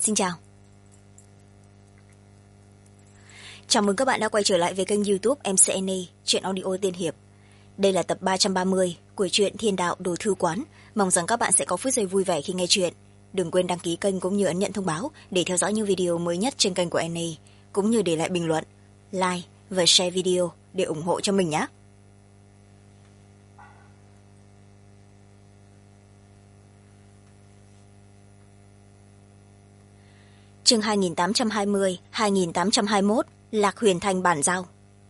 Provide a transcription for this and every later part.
Xin chào. Chào mừng các bạn đã quay trở lại với kênh YouTube MCNA Truyện Audio Tiên Hiệp. Đây là tập 330 của truyện Thiên Đạo Đồ Thư Quán. Mong rằng các bạn sẽ có phút giây vui vẻ khi nghe truyện. Đừng quên đăng ký kênh cũng như ấn nhận thông báo để theo dõi những video mới nhất trên kênh của NA, cũng như để lại bình luận, like và share video để ủng hộ cho mình nhé. Chương 2820-2821 Lạc Huyền Thanh bản giao.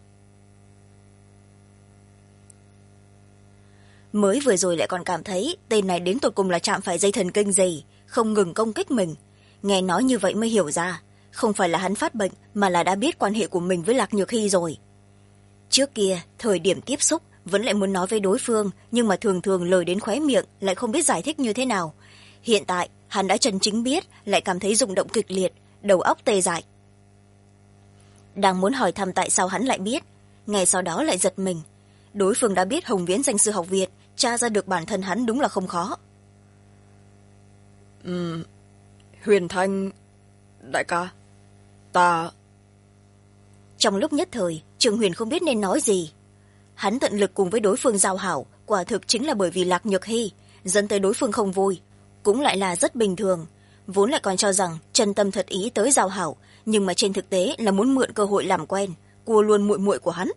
Mới vừa rồi lại còn cảm thấy tên này đến tột cùng là chạm phải dây thần kinh gì, không ngừng công kích mình. Nghe nói như vậy mới hiểu ra, không phải là hắn phát bệnh mà là đã biết quan hệ của mình với Lạc Nhược Hy rồi. Trước kia, thời điểm tiếp xúc, vẫn lại muốn nói với đối phương, nhưng mà thường thường lời đến khóe miệng lại không biết giải thích như thế nào. Hiện tại, hắn đã chân chính biết, lại cảm thấy rung động kịch liệt, đầu óc tê dại. Đang muốn hỏi thăm tại sao hắn lại biết, ngay sau đó lại giật mình. Đối phương đã biết Hồng Viễn danh sư học viện, tra ra được bản thân hắn đúng là không khó. Huyền Thanh đại ca, ta... Trong lúc nhất thời, Trường Huyền không biết nên nói gì. Hắn tận lực cùng với đối phương giao hảo, quả thực chính là bởi vì Lạc Nhược Hy, dẫn tới đối phương không vui, cũng lại là rất bình thường. Vốn lại còn cho rằng chân tâm thật ý tới giao hảo, nhưng mà trên thực tế là muốn mượn cơ hội làm quen, cua luôn muội muội của hắn.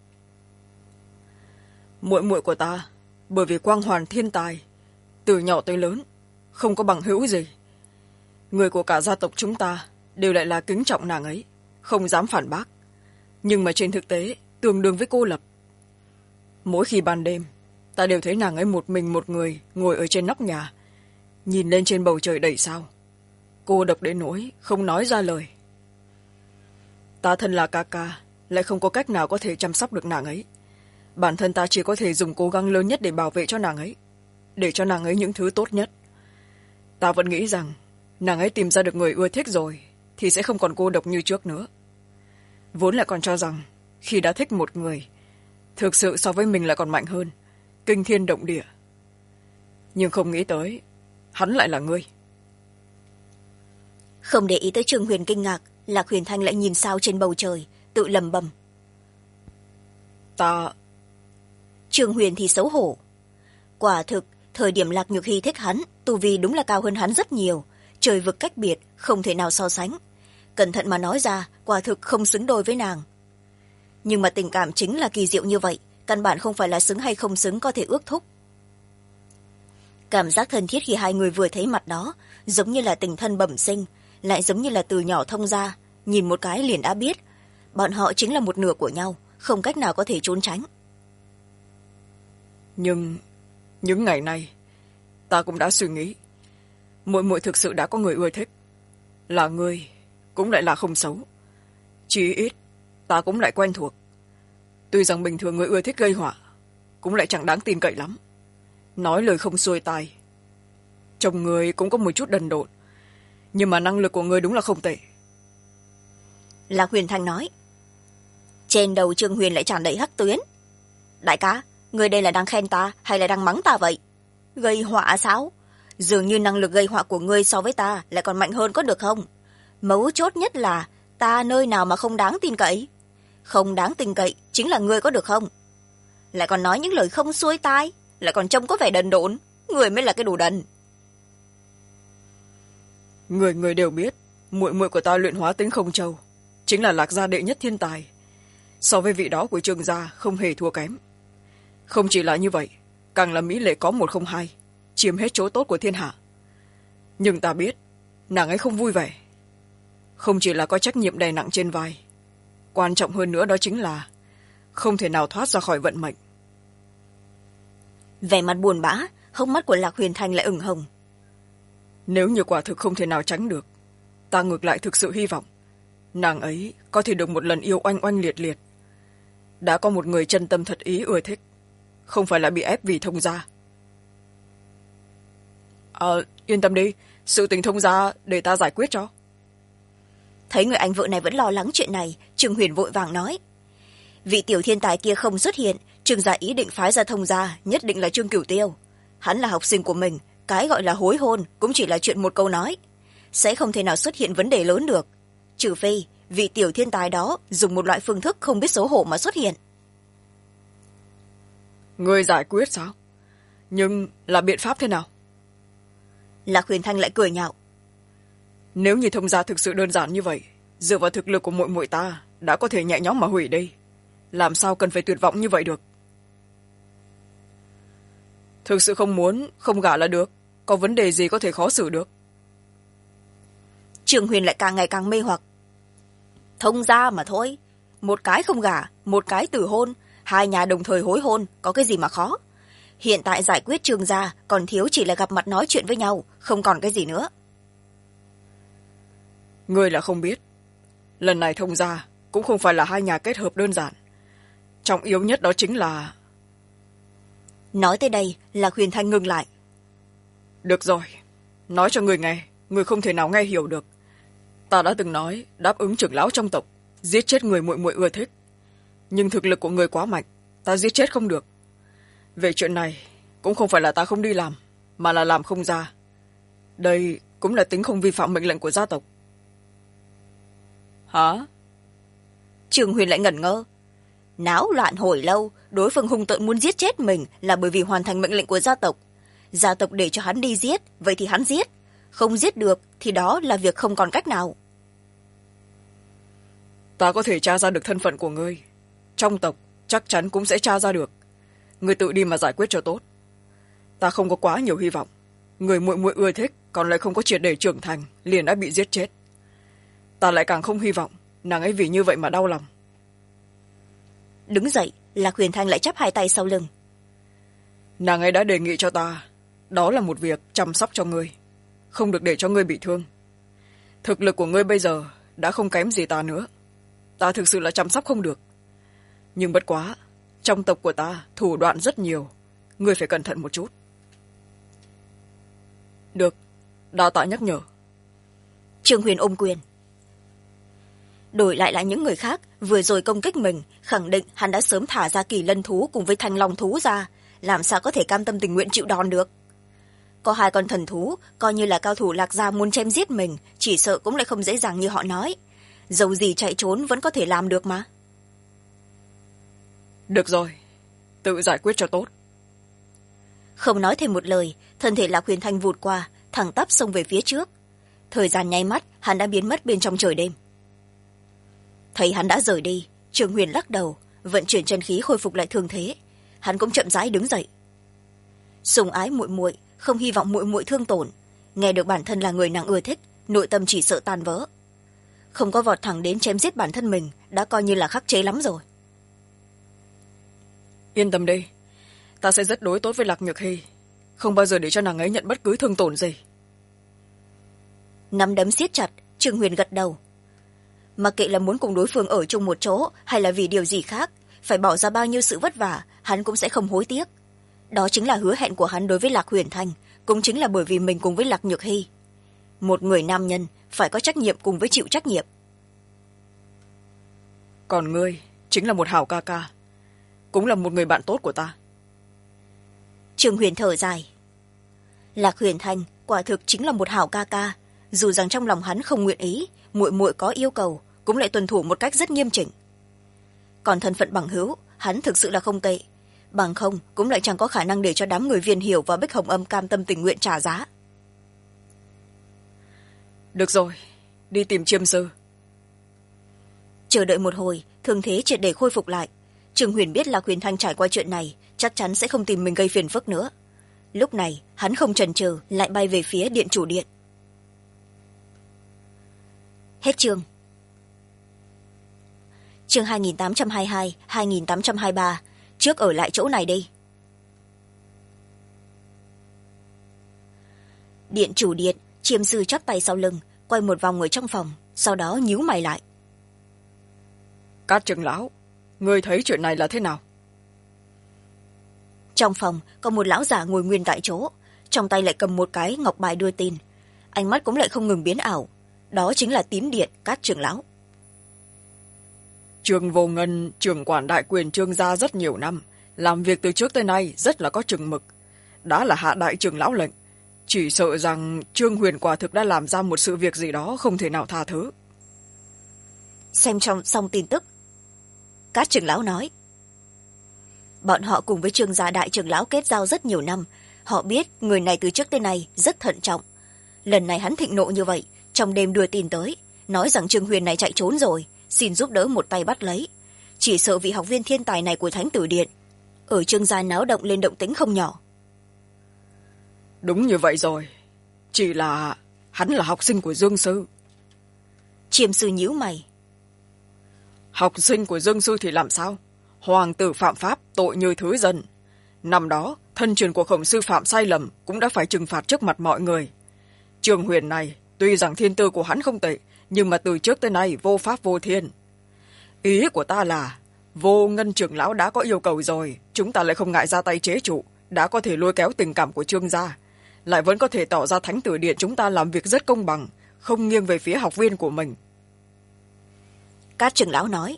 Muội muội của ta, bởi vì quang hoàn thiên tài, từ nhỏ tới lớn, không có bằng hữu gì. Người của cả gia tộc chúng ta đều lại là kính trọng nàng ấy, không dám phản bác. Nhưng mà trên thực tế, tương đương với cô lập. Mỗi khi ban đêm, ta đều thấy nàng ấy một mình một người ngồi ở trên nóc nhà, nhìn lên trên bầu trời đầy sao. Cô độc đến nỗi không nói ra lời. Ta thân là ca ca, lại không có cách nào có thể chăm sóc được nàng ấy. Bản thân ta chỉ có thể dùng cố gắng lớn nhất để bảo vệ cho nàng ấy, để cho nàng ấy những thứ tốt nhất. Ta vẫn nghĩ rằng nàng ấy tìm ra được người ưa thích rồi thì sẽ không còn cô độc như trước nữa. Vốn lại còn cho rằng khi đã thích một người, thực sự so với mình lại còn mạnh hơn, kinh thiên động địa. Nhưng không nghĩ tới hắn lại là ngươi. Không để ý tới Trường Huyền kinh ngạc, Lạc Huyền Thanh lại nhìn sao trên bầu trời, tự lẩm bẩm. Trường Huyền thì xấu hổ. Quả thực, thời điểm Lạc Nhược Hy thích hắn, tu vi đúng là cao hơn hắn rất nhiều, trời vực cách biệt, không thể nào so sánh. Cẩn thận mà nói ra, quả thực không xứng đôi với nàng. Nhưng mà tình cảm chính là kỳ diệu như vậy, căn bản không phải là xứng hay không xứng có thể ước thúc. Cảm giác thân thiết khi hai người vừa thấy mặt đó, giống như là tình thân bẩm sinh, lại giống như là từ nhỏ thông gia, nhìn một cái liền đã biết. Bọn họ chính là một nửa của nhau, không cách nào có thể trốn tránh. Nhưng những ngày này, ta cũng đã suy nghĩ, muội muội thực sự đã có người ưa thích. Là ngươi, cũng lại là không xấu. Chí ít, ta cũng lại quen thuộc. Tuy rằng bình thường người ưa thích gây họa, cũng lại chẳng đáng tin cậy lắm. Nói lời không xuôi tai. Chồng người cũng có một chút đần độn, nhưng mà năng lực của người đúng là không tệ. Lạc Huyền Thanh nói. Trên đầu Trương Huyền lại tràn đầy hắc tuyến. Đại ca, người đây là đang khen ta hay là đang mắng ta vậy? Gây họa sao? Dường như năng lực gây họa của ngươi so với ta lại còn mạnh hơn có được không? Mấu chốt nhất là ta nơi nào mà không đáng tin cậy? Không đáng tin cậy chính là ngươi có được không? Lại còn nói những lời không xuôi tai, lại còn trông có vẻ đần độn, người mới là cái đồ đần. Người đều biết, muội muội của ta luyện hóa tính không châu, chính là Lạc gia đệ nhất thiên tài. So với vị đó của Trương gia không hề thua kém. Không chỉ là như vậy, càng là mỹ lệ có một không hai, chiếm hết chỗ tốt của thiên hạ. Nhưng ta biết, nàng ấy không vui vẻ. Không chỉ là có trách nhiệm đè nặng trên vai, quan trọng hơn nữa đó chính là không thể nào thoát ra khỏi vận mệnh. Vẻ mặt buồn bã, hốc mắt của Lạc Huyền Thanh lại ửng hồng. Nếu như quả thực không thể nào tránh được, ta ngược lại thực sự hy vọng nàng ấy có thể được một lần yêu oanh oanh liệt liệt. Đã có một người chân tâm thật ý ưa thích, không phải là bị ép vì thông gia. Yên tâm đi, sự tình thông gia để ta giải quyết cho. Thấy người anh vợ này vẫn lo lắng chuyện này, Trường Huyền vội vàng nói. Vị tiểu thiên tài kia không xuất hiện, Trương gia ý định phái ra thông gia, nhất định là Trương Cửu Tiêu. Hắn là học sinh của mình, cái gọi là hối hôn cũng chỉ là chuyện một câu nói. sẽ không thể nào xuất hiện vấn đề lớn được, trừ phi vị tiểu thiên tài đó dùng một loại phương thức không biết xấu hổ mà xuất hiện. Ngươi giải quyết sao? Nhưng là biện pháp thế nào? Lạc Huyền Thanh lại cười nhạo. Nếu như thông gia thực sự đơn giản như vậy, dựa vào thực lực của muội muội ta đã có thể nhẹ nhõm mà hủy đi, làm sao cần phải tuyệt vọng như vậy được? Thực sự không muốn không gả là được, có vấn đề gì có thể khó xử được? Trường Huyền lại càng ngày càng mê hoặc. Thông gia mà thôi, một cái không gả, một cái từ hôn, hai nhà đồng thời hối hôn, có cái gì mà khó? Hiện tại giải quyết Trương gia còn thiếu chỉ là gặp mặt nói chuyện với nhau, không còn cái gì nữa. Ngươi là không biết, lần này thông gia cũng không phải là hai nhà kết hợp đơn giản, trọng yếu nhất đó chính là... Nói tới đây là Huyền Thanh ngừng lại. Được rồi, nói cho người nghe, người không thể nào nghe hiểu được. Ta đã từng nói đáp ứng trưởng lão trong tộc, giết chết người muội muội ưa thích, nhưng thực lực của người quá mạnh, ta giết chết không được. Về chuyện này cũng không phải là ta không đi làm, mà là làm không ra. Đây cũng là tính không vi phạm mệnh lệnh của gia tộc. Hả? Trường Huyền lại ngẩn ngơ. Náo loạn hồi lâu, đối phương hung tợn muốn giết chết mình là bởi vì hoàn thành mệnh lệnh của gia tộc. Gia tộc để cho hắn đi giết, vậy thì hắn giết. Không giết được thì đó là việc không còn cách nào. Ta có thể tra ra được thân phận của ngươi, trong tộc chắc chắn cũng sẽ tra ra được. Ngươi tự đi mà giải quyết cho tốt. Ta không có quá nhiều hy vọng. Người muội muội ưa thích còn lại không có triệt để trưởng thành liền đã bị giết chết. Ta lại càng không hy vọng nàng ấy vì như vậy mà đau lòng. Đứng dậy, Lạc Huyền Thanh lại chắp hai tay sau lưng. Nàng ấy đã đề nghị cho ta, đó là một việc chăm sóc cho ngươi, không được để cho ngươi bị thương. Thực lực của ngươi bây giờ đã không kém gì ta nữa, ta thực sự là chăm sóc không được. Nhưng bất quá, trong tộc của ta thủ đoạn rất nhiều, ngươi phải cẩn thận một chút. Được, đa tạ nhắc nhở. Trương Huyền ôm quyền. Đổi lại là những người khác vừa rồi công kích mình, khẳng định hắn đã sớm thả ra Kỳ Lân thú cùng với Thanh Long thú ra, làm sao có thể cam tâm tình nguyện chịu đòn được. Có hai con thần thú coi như là cao thủ Lạc gia muốn chém giết mình, chỉ sợ cũng lại không dễ dàng như họ nói. Dầu gì chạy trốn vẫn có thể làm được mà. Được rồi, tự giải quyết cho tốt. Không nói thêm một lời, thân thể Lạc Huyền Thanh vụt qua, thẳng tắp xông về phía trước. Thời gian nháy mắt, hắn đã biến mất bên trong trời đêm. Thấy hắn đã rời đi, Trường Huyền lắc đầu, vận chuyển chân khí khôi phục lại thương thế. Hắn cũng chậm rãi đứng dậy. Sùng ái muội muội, không hy vọng muội muội thương tổn. Nghe được bản thân là người nàng ưa thích, nội tâm chỉ sợ tan vỡ. Không có vọt thẳng đến chém giết bản thân mình, đã coi như là khắc chế lắm rồi. Yên tâm đi, ta sẽ rất đối tốt với Lạc Nhược Hy, không bao giờ để cho nàng ấy nhận bất cứ thương tổn gì. Nắm đấm siết chặt, Trường Huyền gật đầu. Mặc kệ là muốn cùng đối phương ở chung một chỗ hay là vì điều gì khác, phải bỏ ra bao nhiêu sự vất vả, hắn cũng sẽ không hối tiếc. Đó chính là hứa hẹn của hắn đối với Lạc Huyền Thanh, cũng chính là bởi vì mình cùng với Lạc Nhược Hy. Một người nam nhân phải có trách nhiệm cùng với chịu trách nhiệm. Còn ngươi chính là một hảo ca ca, cũng là một người bạn tốt của ta. Trường Huyền thở dài. Lạc Huyền Thanh quả thực chính là một hảo ca ca, dù rằng trong lòng hắn không nguyện ý, muội muội có yêu cầu cũng lại tuân thủ một cách rất nghiêm chỉnh. Còn thân phận bằng hữu, hắn thực sự là không tệ, bằng không cũng lại chẳng có khả năng để cho đám người Viên Hiểu và Bích Hồng Âm cam tâm tình nguyện trả giá. Được rồi, đi tìm chiêm sư. Chờ đợi một hồi, thương thế triệt để khôi phục lại. Trường Huyền biết Lạc Huyền Thanh trải qua chuyện này chắc chắn sẽ không tìm mình gây phiền phức nữa. Lúc này hắn không chần chừ, lại bay về phía điện chủ điện. Hết chương. Chương 2822, 2823. Trước ở lại chỗ này đi. Điện chủ điện, chiêm sư chắp tay sau lưng, quay một vòng ở trong phòng, sau đó nhíu mày lại. Cát trưởng lão, ngươi thấy chuyện này là thế nào? Trong phòng có một lão giả ngồi nguyên tại chỗ, trong tay lại cầm một cái ngọc bài đưa tin, ánh mắt cũng lại không ngừng biến ảo. Đó chính là tín điện Cát trưởng lão. Trương Vô Ngân, trưởng quản đại quyền Trương gia rất nhiều năm, làm việc từ trước tới nay rất là có chừng mực, đã là hạ đại trưởng lão lệnh, chỉ sợ rằng Trương Huyền quả thực đã làm ra một sự việc gì đó không thể nào tha thứ. Xem xong tin tức, các trưởng lão nói. Bọn họ cùng với Trương gia đại trưởng lão kết giao rất nhiều năm. Họ biết người này từ trước tới nay rất thận trọng. Lần này hắn thịnh nộ như vậy, trong đêm đưa tin tới, nói rằng Trương Huyền này chạy trốn rồi, xin giúp đỡ một tay bắt lấy. Chỉ sợ vị học viên thiên tài này của Thánh Tử Điện ở Trương gia náo động lên động tĩnh không nhỏ. Đúng như vậy rồi, chỉ là hắn là học sinh của Dương Sư. Chiêm sư nhíu mày. Học sinh của Dương Sư thì làm sao? Hoàng tử phạm pháp, tội như thứ dân. Năm đó, thân truyền của Khổng sư phạm sai lầm cũng đã phải trừng phạt trước mặt mọi người. Trương Huyền này, tuy rằng thiên tư của hắn không tệ, nhưng mà từ trước tới nay vô pháp vô thiên. Ý của ta là, Vô Ngân trưởng lão đã có yêu cầu rồi, chúng ta lại không ngại ra tay chế trụ, đã có thể lôi kéo tình cảm của Trương gia, lại vẫn có thể tỏ ra Thánh Tử Điện chúng ta làm việc rất công bằng, không nghiêng về phía học viên của mình. Các trưởng lão nói.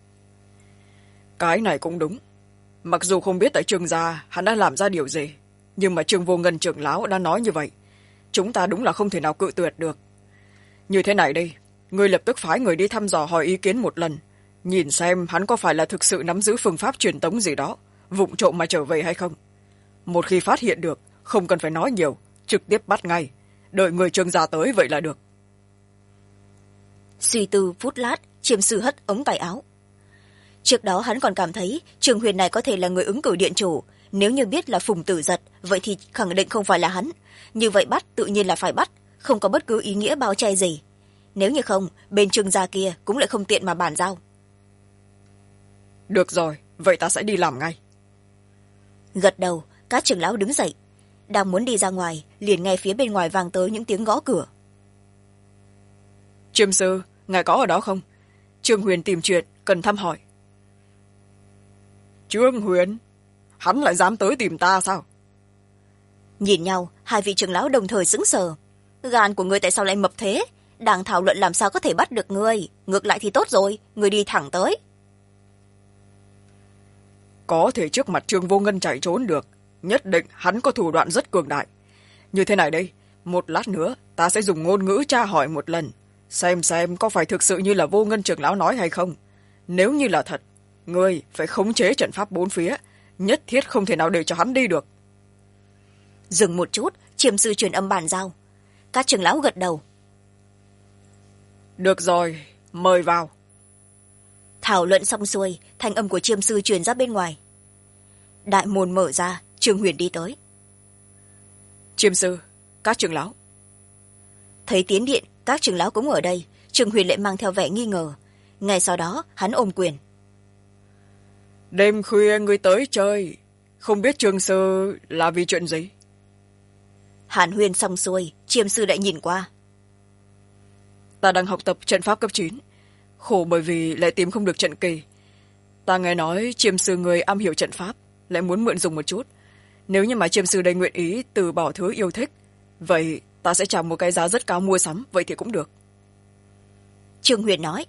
Cái này cũng đúng. Mặc dù không biết tại Trương gia hắn đã làm ra điều gì, nhưng mà Trương Vô Ngân trưởng lão đã nói như vậy, chúng ta đúng là không thể nào cự tuyệt được. Như thế này đi, ngươi lập tức phái người đi thăm dò hỏi ý kiến một lần, nhìn xem hắn có phải là thực sự nắm giữ phương pháp truyền tống gì đó, vụng trộm mà trở về hay không. Một khi phát hiện được, không cần phải nói nhiều, trực tiếp bắt ngay, đợi người Trương gia tới vậy là được. Suy tư phút lát, Chiêm sư hất ống tay áo. Trước đó hắn còn cảm thấy Trương Huyền này có thể là người ứng cử điện chủ, nếu như biết là Phùng Tử Giật, vậy thì khẳng định không phải là hắn. Như vậy bắt tự nhiên là phải bắt, không có bất cứ ý nghĩa bao che gì. Nếu như không, bên Trương gia kia cũng lại không tiện mà bàn giao. Được rồi, vậy ta sẽ đi làm ngay. Gật đầu, các trưởng lão đứng dậy. Đang muốn đi ra ngoài, liền nghe phía bên ngoài vang tới những tiếng gõ cửa. Chiêm sư, ngài có ở đó không? Trương Huyền tìm chuyện, cần thăm hỏi. Trương Huyền? Hắn lại dám tới tìm ta sao? Nhìn nhau, hai vị trưởng lão đồng thời sững sờ. Gan của ngươi tại sao lại mập thế? Đang thảo luận làm sao có thể bắt được ngươi. Ngược lại thì tốt rồi, ngươi đi thẳng tới. Có thể trước mặt Trương Vô Ngân chạy trốn được, nhất định hắn có thủ đoạn rất cường đại. Như thế này đây, một lát nữa ta sẽ dùng ngôn ngữ tra hỏi một lần, xem có phải thực sự như là Vô Ngân trưởng lão nói hay không. Nếu như là thật, ngươi phải khống chế trận pháp bốn phía, nhất thiết không thể nào để cho hắn đi được. Dừng một chút, Chiêm sư truyền âm bàn giao. Các trưởng lão gật đầu. Được rồi, mời vào. Thảo luận xong xuôi, thanh âm của Chiêm sư truyền ra bên ngoài. Đại môn mở ra, Trương Huyền đi tới. Chiêm sư, các trưởng lão. Thấy tiến điện, các trưởng lão cũng ở đây, Trương Huyền lại mang theo vẻ nghi ngờ. Ngay sau đó, hắn ôm quyền. Đêm khuya ngươi tới chơi, không biết Trương sư là vì chuyện gì? Hàn huyên xong xuôi, Chiêm sư lại nhìn qua. Ta đang học tập trận pháp cấp 9, khổ bởi vì lại tìm không được trận kỳ. Ta nghe nói Chiêm sư người am hiểu trận pháp, lại muốn mượn dùng một chút. Nếu như mà Chiêm sư đây nguyện ý từ bỏ thứ yêu thích, vậy ta sẽ trả một cái giá rất cao mua sắm, vậy thì cũng được. Trương Huyền nói.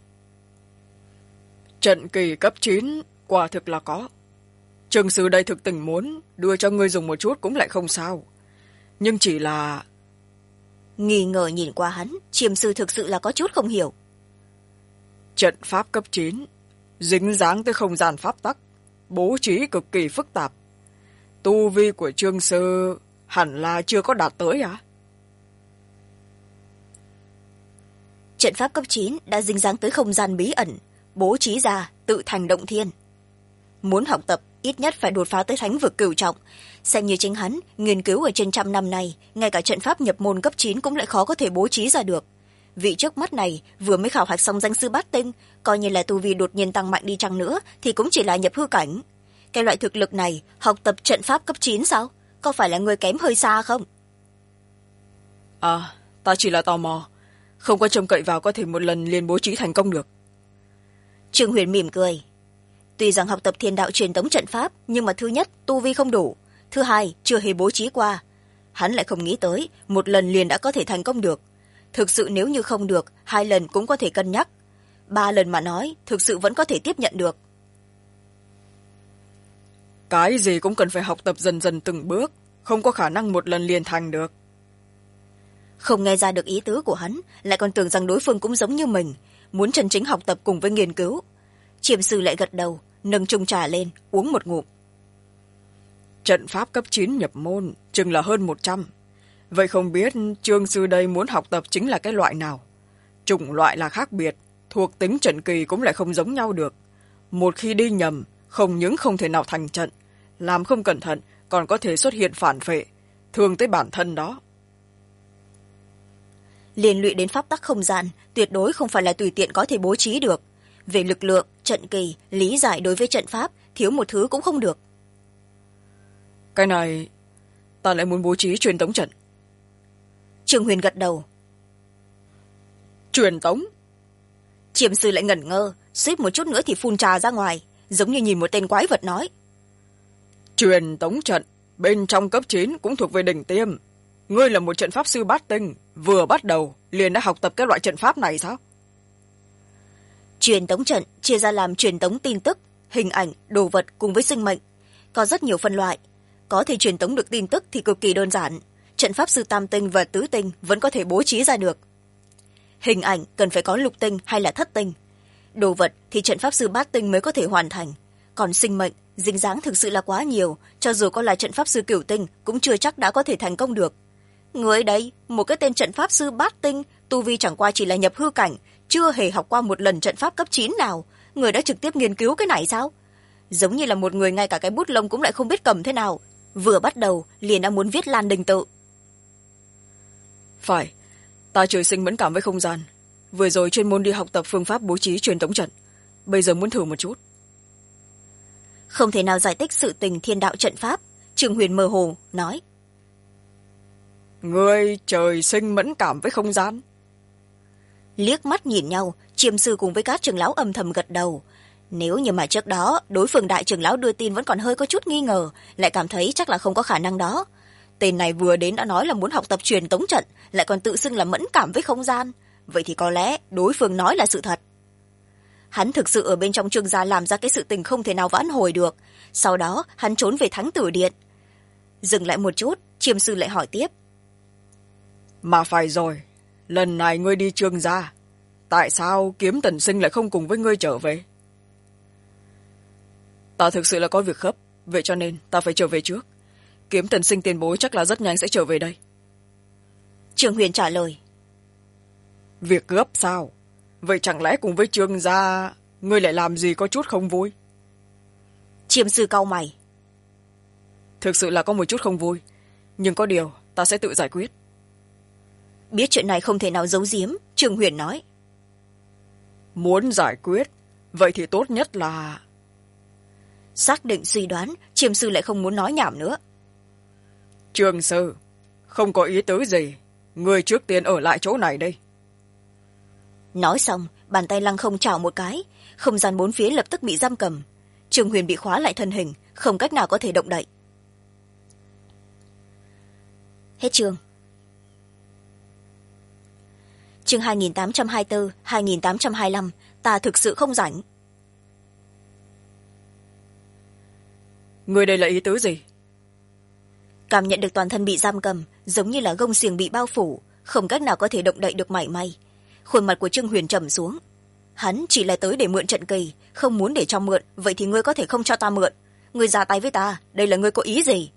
Trận kỳ cấp 9 quả thực là có. Trương sư đây thực tình muốn đưa cho ngươi dùng một chút cũng lại không sao. Nhưng chỉ là... Nghi ngờ nhìn qua hắn, Chiêm sư thực sự là có chút không hiểu. Trận pháp cấp 9, dính dáng tới không gian pháp tắc, bố trí cực kỳ phức tạp. Tu vi của Trương sư hẳn là chưa có đạt tới à? Trận pháp cấp 9 đã dính dáng tới không gian bí ẩn, bố trí ra tự thành động thiên. Muốn học tập, ít nhất phải đột phá tới thánh vực cửu trọng. Xem như chính hắn, nghiên cứu ở trên 100 năm nay, ngay cả trận pháp nhập môn cấp 9 cũng lại khó có thể bố trí ra được. Vị trước mắt này vừa mới khảo hạch xong danh sư bát tinh, coi như là tu vi đột nhiên tăng mạnh đi chăng nữa thì cũng chỉ là nhập hư cảnh. Cái loại thực lực này, học tập trận pháp cấp 9 sao? Có phải là người kém hơi xa không? À, ta chỉ là tò mò, không có trông cậy vào có thể một lần liền bố trí thành công được. Trương Huyền mỉm cười. Tuy rằng học tập thiên đạo truyền tống trận pháp, nhưng mà thứ nhất, tu vi không đủ. Thứ hai, chưa hề bố trí qua. Hắn lại không nghĩ tới, một lần liền đã có thể thành công được. Thực sự nếu như không được, 2 lần cũng có thể cân nhắc. 3 lần mà nói, thực sự vẫn có thể tiếp nhận được. Cái gì cũng cần phải học tập dần dần từng bước, không có khả năng một lần liền thành được. không nghe ra được ý tứ của hắn, lại còn tưởng rằng đối phương cũng giống như mình, muốn chân chính học tập cùng với nghiên cứu. Chiêm sư lại gật đầu, nâng chung trà lên uống một ngụm. Trận pháp cấp 9 nhập môn chừng là hơn 100. Vậy không biết Trương sư đây muốn học tập chính là cái loại nào? Chủng loại là khác biệt, thuộc tính trận kỳ cũng lại không giống nhau được. Một khi đi nhầm, không những không thể nào thành trận, làm không cẩn thận còn có thể xuất hiện phản phệ, thương tới bản thân đó. Liên lụy đến pháp tắc không gian, tuyệt đối không phải là tùy tiện có thể bố trí được. Về lực lượng, trận kỳ, lý giải đối với trận pháp, thiếu một thứ cũng không được. Cái này, ta lại muốn bố trí truyền tống trận. Trương Huyền gật đầu. Truyền tống? Chiêm sư lại ngẩn ngơ, suýt một chút nữa thì phun trà ra ngoài, giống như nhìn một tên quái vật nói. Truyền tống trận, bên trong cấp 9 cũng thuộc về đỉnh tiêm. Ngươi là một trận pháp sư bát tinh, vừa bắt đầu liền đã học tập cái loại trận pháp này sao? Truyền tống trận chia ra làm truyền tống tin tức, hình ảnh, đồ vật cùng với sinh mệnh. Có rất nhiều phân loại. Có thể truyền tống được tin tức thì cực kỳ đơn giản. Trận pháp sư tam tinh và tứ tinh vẫn có thể bố trí ra được. Hình ảnh cần phải có lục tinh hay là thất tinh. Đồ vật thì trận pháp sư bát tinh mới có thể hoàn thành. Còn sinh mệnh, dính dáng thực sự là quá nhiều, cho dù có là trận pháp sư cửu tinh cũng chưa chắc đã có thể thành công được. Người đấy, một cái tên trận pháp sư bát tinh, tu vi chẳng qua chỉ là nhập hư cảnh, chưa hề học qua một lần trận pháp cấp 9 nào. Người đã trực tiếp nghiên cứu cái này sao? Giống như là một người ngay cả cái bút lông cũng lại không biết cầm thế nào. Vừa bắt đầu, liền đã muốn viết Lan Đình Tự. Phải, ta trời sinh mẫn cảm với không gian. Vừa rồi chuyên môn đi học tập phương pháp bố trí truyền tống trận. Bây giờ muốn thử một chút. Không thể nào giải thích sự tình thiên đạo trận pháp. Trương Huyền mơ hồ, nói. Ngươi trời sinh mẫn cảm với không gian. Liếc mắt nhìn nhau, Chiêm sư cùng với các trưởng lão âm thầm gật đầu. Nếu như mà trước đó, đối phương đại trưởng lão đưa tin vẫn còn hơi có chút nghi ngờ, lại cảm thấy chắc là không có khả năng đó. Tên này vừa đến đã nói là muốn học tập truyền tống trận, lại còn tự xưng là mẫn cảm với không gian. Vậy thì có lẽ đối phương nói là sự thật. Hắn thực sự ở bên trong Trương gia làm ra cái sự tình không thể nào vãn hồi được. Sau đó, hắn trốn về Thánh Tử Điện. Dừng lại một chút, Chiêm sư lại hỏi tiếp. Mà phải rồi, lần này ngươi đi Trương gia, tại sao Kiếm Tần Sinh lại không cùng với ngươi trở về? Ta thực sự là có việc gấp, vậy cho nên ta phải trở về trước. Kiếm Tần Sinh tiền bối chắc là rất nhanh sẽ trở về đây. Trương Huyền trả lời. Việc gấp sao? Vậy chẳng lẽ cùng với Trương gia ngươi lại làm gì có chút không vui? Chiêm sư cau mày. Thực sự là có một chút không vui, nhưng có điều ta sẽ tự giải quyết. Biết chuyện này không thể nào giấu giếm, Trương Huyền nói. Muốn giải quyết, vậy thì tốt nhất là... Xác định suy đoán, Chiêm sư lại không muốn nói nhảm nữa. Trương sư, không có ý tứ gì, ngươi trước tiên ở lại chỗ này đây. Nói xong, bàn tay lăng không chảo một cái, không gian bốn phía lập tức bị giam cầm. Trương Huyền bị khóa lại thân hình, không cách nào có thể động đậy. Hết chương. Chương 2824, 2825, ta thực sự không rảnh. Ngươi đây là ý tứ gì? Cảm nhận được toàn thân bị giam cầm, giống như là gông xiềng bị bao phủ, không cách nào có thể động đậy được mảy may. Khuôn mặt của Trương Huyền trầm xuống. Hắn chỉ là tới để mượn trận kỳ, không muốn để cho mượn, vậy thì ngươi có thể không cho ta mượn. Ngươi ra tay với ta, đây là ngươi có ý gì?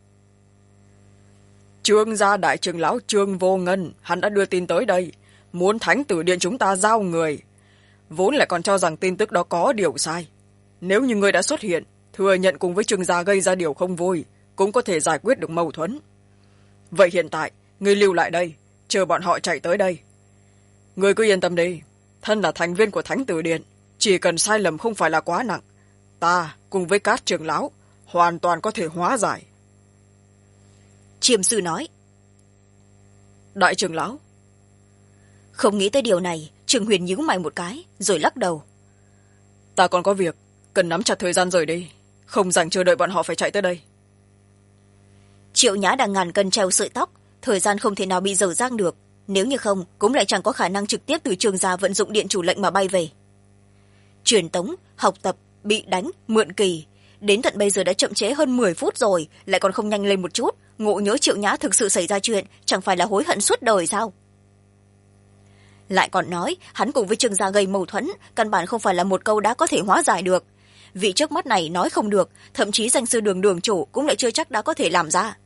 Trương gia đại trưởng lão Trương Vô Ngân, hắn đã đưa tin tới đây, muốn Thánh Tử Điện chúng ta giao người. Vốn lại còn cho rằng tin tức đó có điều sai. Nếu như ngươi đã xuất hiện, thừa nhận cùng với Trương gia gây ra điều không vui, cũng có thể giải quyết được mâu thuẫn. Vậy hiện tại, ngươi lưu lại đây, chờ bọn họ chạy tới đây. Ngươi cứ yên tâm đi, thân là thành viên của Thánh Tử Điện, chỉ cần sai lầm không phải là quá nặng, ta cùng với các trưởng lão hoàn toàn có thể hóa giải. Chiêm sư nói. Đại trưởng lão. Không nghĩ tới điều này, Trương Huyền nhíu mày một cái, rồi lắc đầu. Ta còn có việc, cần nắm chặt thời gian rời đi, không dành chờ đợi bọn họ phải chạy tới đây. Triệu Nhã đang ngàn cân treo sợi tóc, thời gian không thể nào bị dở dang được, nếu như không cũng lại chẳng có khả năng trực tiếp từ Trương gia vận dụng điện chủ lệnh mà bay về. Truyền tống, học tập, bị đánh, mượn kỳ, đến tận bây giờ đã chậm trễ hơn 10 phút rồi, lại còn không nhanh lên một chút, ngộ nhỡ Triệu Nhã thực sự xảy ra chuyện, chẳng phải là hối hận suốt đời sao? Lại còn nói hắn cùng với Trương gia gây mâu thuẫn, căn bản không phải là một câu đã có thể hóa giải được. Vị trước mắt này nói không được, thậm chí danh sư Đường đường chủ cũng lại chưa chắc đã có thể làm ra.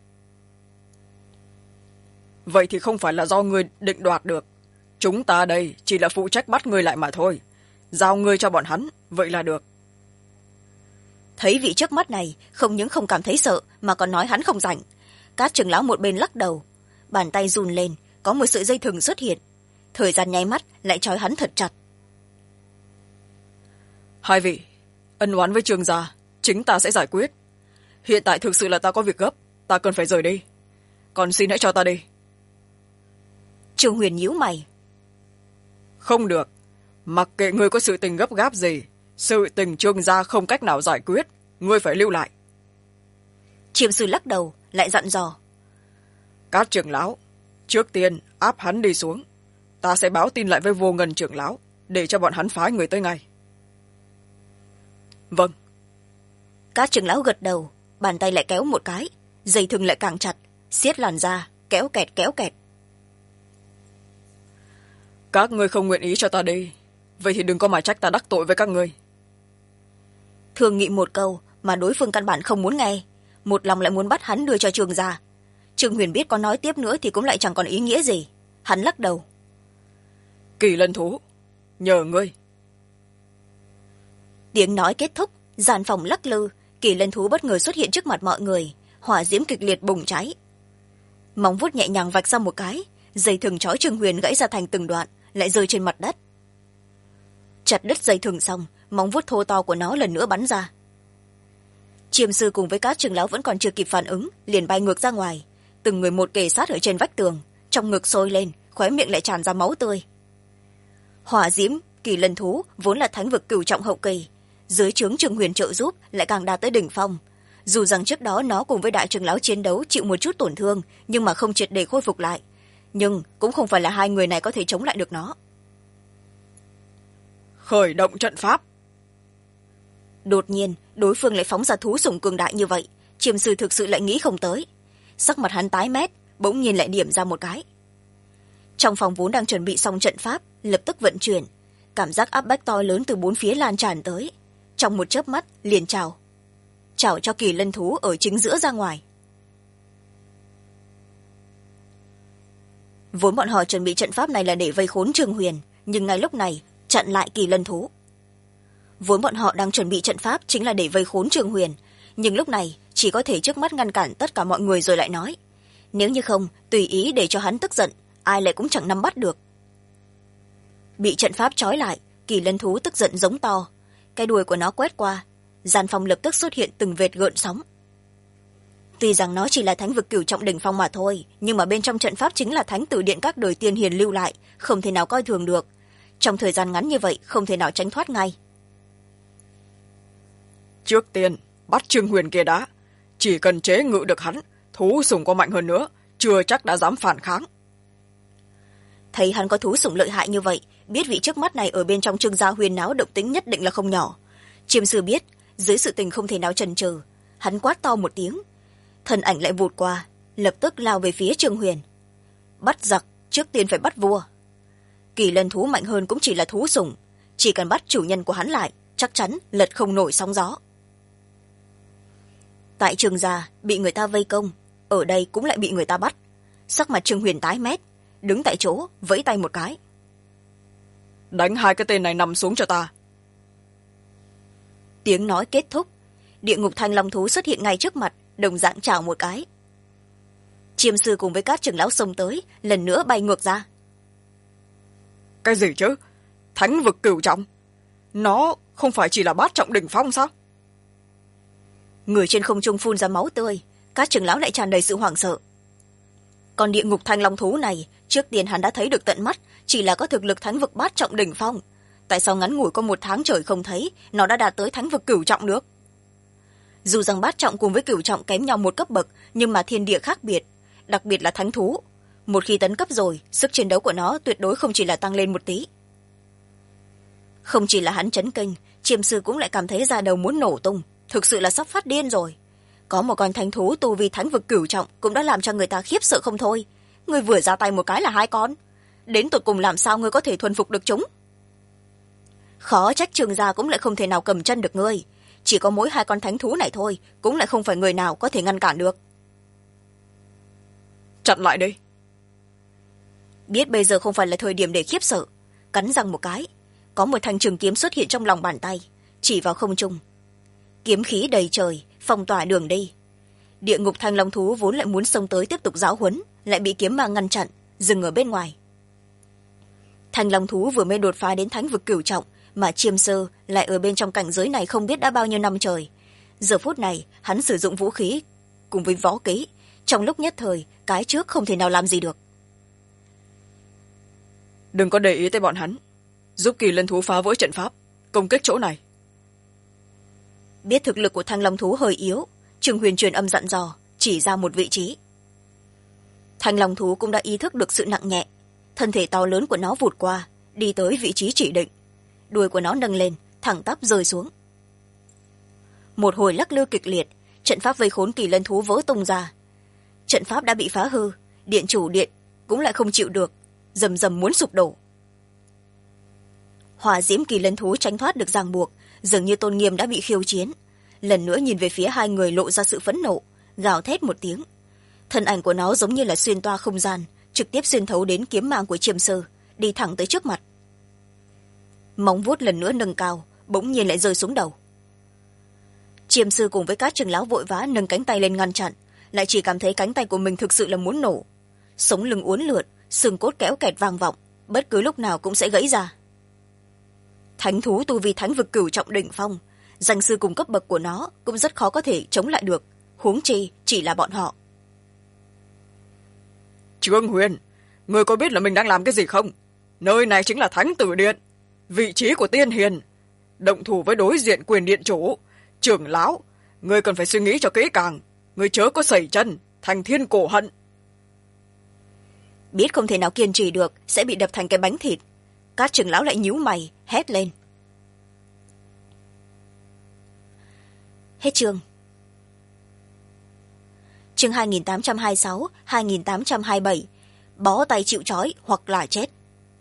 Vậy thì không phải là do ngươi định đoạt được. Chúng ta đây chỉ là phụ trách bắt ngươi lại mà thôi. Giao ngươi cho bọn hắn, vậy là được. Thấy vị trước mắt này không những không cảm thấy sợ mà còn nói hắn không rảnh. Cát trưởng lão một bên lắc đầu, bàn tay run lên, có một sợi dây thừng xuất hiện. Thời gian nháy mắt lại trói hắn thật chặt. Hai vị, ân oán với Trương gia chính ta sẽ giải quyết. Hiện tại thực sự là ta có việc gấp, ta cần phải rời đi. Còn xin hãy cho ta đi. Trương Huyền nhíu mày. Không được, mặc kệ ngươi có sự tình gấp gáp gì, sự tình Trương gia không cách nào giải quyết, ngươi phải lưu lại. Chiêm sư lắc đầu, lại dặn dò. Cát trưởng lão, trước tiên áp hắn đi xuống. Ta sẽ báo tin lại với Vô Ngân trưởng lão, để cho bọn hắn phái người tới ngay. Vâng. Cát trưởng lão gật đầu, bàn tay lại kéo một cái, dây thừng lại càng chặt, siết làn ra, kéo kẹt kéo kẹt. Các ngươi không nguyện ý cho ta đi, vậy thì đừng có mà trách ta đắc tội với các ngươi. Thương nghị một câu mà đối phương căn bản không muốn nghe, một lòng lại muốn bắt hắn đưa cho Trương gia. Trương Huyền biết có nói tiếp nữa thì cũng lại chẳng còn ý nghĩa gì, hắn lắc đầu. Kỳ Lân thú, nhờ ngươi. Tiếng nói kết thúc, gian phòng lắc lư, Kỳ Lân thú bất ngờ xuất hiện trước mặt mọi người, hỏa diễm kịch liệt bùng cháy. Móng vuốt nhẹ nhàng vạch ra một cái, dây thừng trói Trương Huyền gãy ra thành từng đoạn, lại rơi trên mặt đất. Chặt đứt dây thừng xong, móng vuốt thô to của nó lần nữa bắn ra. Chiêm sư cùng với Cát trưởng lão vẫn còn chưa kịp phản ứng, liền bay ngược ra ngoài, từng người một kề sát ở trên vách tường, trong ngực sôi lên, khóe miệng lại tràn ra máu tươi. Hỏa diễm Kỳ Lân thú vốn là thánh vực cửu trọng hậu kỳ, dưới trướng Trương Huyền trợ giúp lại càng đạt tới đỉnh phong. Dù rằng trước đó nó cùng với đại trưởng lão chiến đấu chịu một chút tổn thương, nhưng mà không triệt để khôi phục lại, nhưng cũng không phải là hai người này có thể chống lại được nó. Khởi động trận pháp. Đột nhiên đối phương lại phóng ra thú sủng cường đại như vậy, Chiêm sư thực sự lại nghĩ không tới. Sắc mặt hắn tái mét, bỗng nhiên lại điểm ra một cái. Trong phòng vốn đang chuẩn bị xong trận pháp lập tức vận chuyển, cảm giác áp bách to lớn từ bốn phía lan tràn tới, trong một chớp mắt liền chào cho Kỳ Lân thú ở chính giữa ra ngoài. Vốn bọn họ chuẩn bị trận pháp này là để vây khốn Trương Huyền, nhưng ngay lúc này chặn lại Kỳ Lân thú. Vốn bọn họ đang chuẩn bị trận pháp chính là để vây khốn Trương Huyền, nhưng lúc này chỉ có thể trước mắt ngăn cản tất cả mọi người rồi lại nói, nếu như không tùy ý để cho hắn tức giận, ai lại cũng chẳng nắm bắt được. Bị trận pháp trói lại, Kỳ Lân thú tức giận giống to, cái đuôi của nó quét qua, gian phòng lập tức xuất hiện từng vệt gợn sóng. Tuy rằng nó chỉ là thánh vực cửu trọng đỉnh phong mà thôi, nhưng mà bên trong trận pháp chính là thánh tử điện các đời tiên hiền lưu lại, không thể nào coi thường được. Trong thời gian ngắn như vậy không thể nào tránh thoát ngay. Trước tiên bắt Trương Huyền kia đã, chỉ cần chế ngự được hắn, thú sủng có mạnh hơn nữa chưa chắc đã dám phản kháng. Thấy hắn có thú sủng lợi hại như vậy, biết vị trước mắt này ở bên trong Trương gia huyên náo động tính nhất định là không nhỏ. Chiêm sư biết dưới sự tình không thể nào chần chừ, hắn quát to một tiếng, thân ảnh lại vụt qua, lập tức lao về phía Trương Huyền. Bắt giặc trước tiên phải bắt vua. Kỳ Lân thú mạnh hơn cũng chỉ là thú sủng, chỉ cần bắt chủ nhân của hắn lại, chắc chắn lật không nổi sóng gió. Tại Trương gia bị người ta vây công, ở đây cũng lại bị người ta bắt. Sắc mặt Trương Huyền tái mét, đứng tại chỗ vẫy tay một cái. Đánh hai cái tên này nằm xuống cho ta. Tiếng nói kết thúc, địa ngục thanh long thú xuất hiện ngay trước mặt, đồng dạng chào một cái. Chiêm sư cùng với Cát trưởng lão xông tới, lần nữa bay ngược ra. Cái gì chứ? Thánh vực cửu trọng? Nó không phải chỉ là bát trọng đỉnh phong sao? Người trên không trung phun ra máu tươi, Cát trưởng lão lại tràn đầy sự hoảng sợ. Còn địa ngục thanh long thú này, trước tiên hắn đã thấy được tận mắt, chỉ là có thực lực thánh vực bát trọng đỉnh phong. Tại sao ngắn ngủi có một tháng trời không thấy, nó đã đạt tới thánh vực cửu trọng được? Dù rằng bát trọng cùng với cửu trọng kém nhau một cấp bậc, nhưng mà thiên địa khác biệt, đặc biệt là thánh thú. Một khi tấn cấp rồi, sức chiến đấu của nó tuyệt đối không chỉ là tăng lên một tí. Không chỉ là hắn chấn kinh, Chiêm sư cũng lại cảm thấy da đầu muốn nổ tung, thực sự là sắp phát điên rồi. có một con thánh thú tu vi thánh vực cửu trọng cũng đã làm cho người ta khiếp sợ không thôi. Ngươi vừa ra tay một cái là hai con, đến tột cùng làm sao ngươi có thể thuần phục được chúng? Khó trách Trương gia cũng lại không thể nào cầm chân được ngươi, chỉ có mỗi hai con thánh thú này thôi cũng lại không phải người nào có thể ngăn cản được. Chặn lại đi. Biết bây giờ không phải là thời điểm để khiếp sợ, cắn răng một cái, có một thanh trường kiếm xuất hiện trong lòng bàn tay, chỉ vào không trung. Kiếm khí đầy trời, phong tỏa đường đi. Địa ngục thanh long thú vốn lại muốn xông tới tiếp tục giáo huấn, lại bị kiếm mang ngăn chặn, dừng ở bên ngoài. Thanh long thú vừa mới đột phá đến thánh vực cửu trọng, mà Chiêm Sơ lại ở bên trong cảnh giới này không biết đã bao nhiêu năm trời. Giờ phút này hắn sử dụng vũ khí cùng với võ kỹ, trong lúc nhất thời cái trước không thể nào làm gì được. Đừng có để ý tới bọn hắn, giúp Kỳ Lân thú phá vỡ trận pháp, công kích chỗ này. Biết thực lực của thanh long thú hơi yếu, Trương Huyền truyền âm dặn dò, chỉ ra một vị trí. Thanh long thú cũng đã ý thức được sự nặng nhẹ, thân thể to lớn của nó vụt qua, đi tới vị trí chỉ định. Đuôi của nó nâng lên, thẳng tắp rơi xuống. Một hồi lắc lư kịch liệt, trận pháp vây khốn Kỳ Lân thú vỡ tung ra. Trận pháp đã bị phá hư, điện chủ điện cũng lại không chịu được, rầm rầm muốn sụp đổ. Hỏa diễm Kỳ Lân thú tránh thoát được ràng buộc, dường như tôn nghiêm đã bị khiêu chiến. Lần nữa nhìn về phía hai người lộ ra sự phẫn nộ, gào thét một tiếng. Thân ảnh của nó giống như là xuyên toa không gian, trực tiếp xuyên thấu đến kiếm mang của Chiêm Sơ, đi thẳng tới trước mặt. Móng vuốt lần nữa nâng cao, bỗng nhiên lại rơi xuống đầu. Chiêm Sư cùng với các trưởng lão vội vã nâng cánh tay lên ngăn chặn, lại chỉ cảm thấy cánh tay của mình thực sự là muốn nổ. Sống lưng uốn lượn, xương cốt kéo kẹt vang vọng, bất cứ lúc nào cũng sẽ gãy ra. Thánh thú tu vi thánh vực cửu trọng đỉnh phong, danh sư cùng cấp bậc của nó cũng rất khó có thể chống lại được, huống chi chỉ là bọn họ. Trương Huyền, ngươi có biết là mình đang làm cái gì không? Nơi này chính là Thánh Tử Điện, vị trí của tiên hiền. Động thủ với đối diện quyền điện chủ, trưởng lão, ngươi cần phải suy nghĩ cho kỹ càng, ngươi chớ có sẩy chân, thành thiên cổ hận. Biết không thể nào kiên trì được, sẽ bị đập thành cái bánh thịt. Các trưởng lão lại nhíu mày, hét lên. Hết chương. Chương 2826, 2827. Bó tay chịu trói hoặc là chết.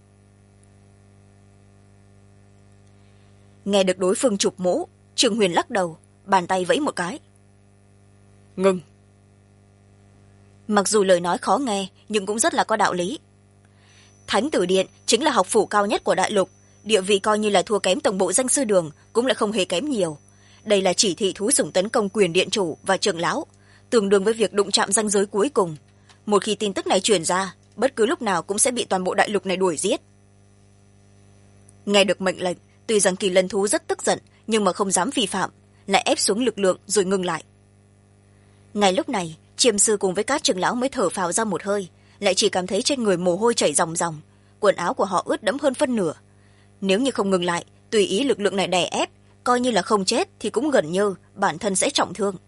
Nghe được đối phương chụp mũ, Trương Huyền lắc đầu, bàn tay vẫy một cái. Ngừng. Mặc dù lời nói khó nghe, nhưng cũng rất là có đạo lý. Thánh Tử Điện chính là học phủ cao nhất của đại lục, địa vị coi như là thua kém tổng bộ danh sư đường, cũng lại không hề kém nhiều. Đây là chỉ thị thú sủng tấn công quyền điện chủ và trưởng lão, tương đương với việc đụng chạm ranh giới cuối cùng. Một khi tin tức này truyền ra, bất cứ lúc nào cũng sẽ bị toàn bộ đại lục này đuổi giết. Nghe được mệnh lệnh, tuy rằng Kỳ Lân thú rất tức giận, nhưng mà không dám vi phạm, lại ép xuống lực lượng rồi ngừng lại. Ngay lúc này, Chiêm Sư cùng với các trưởng lão mới thở phào ra một hơi, lại chỉ cảm thấy trên người mồ hôi chảy ròng ròng, quần áo của họ ướt đẫm hơn phân nửa. Nếu như không ngừng lại, tùy ý lực lượng này đè ép, coi như là không chết thì cũng gần như bản thân sẽ trọng thương.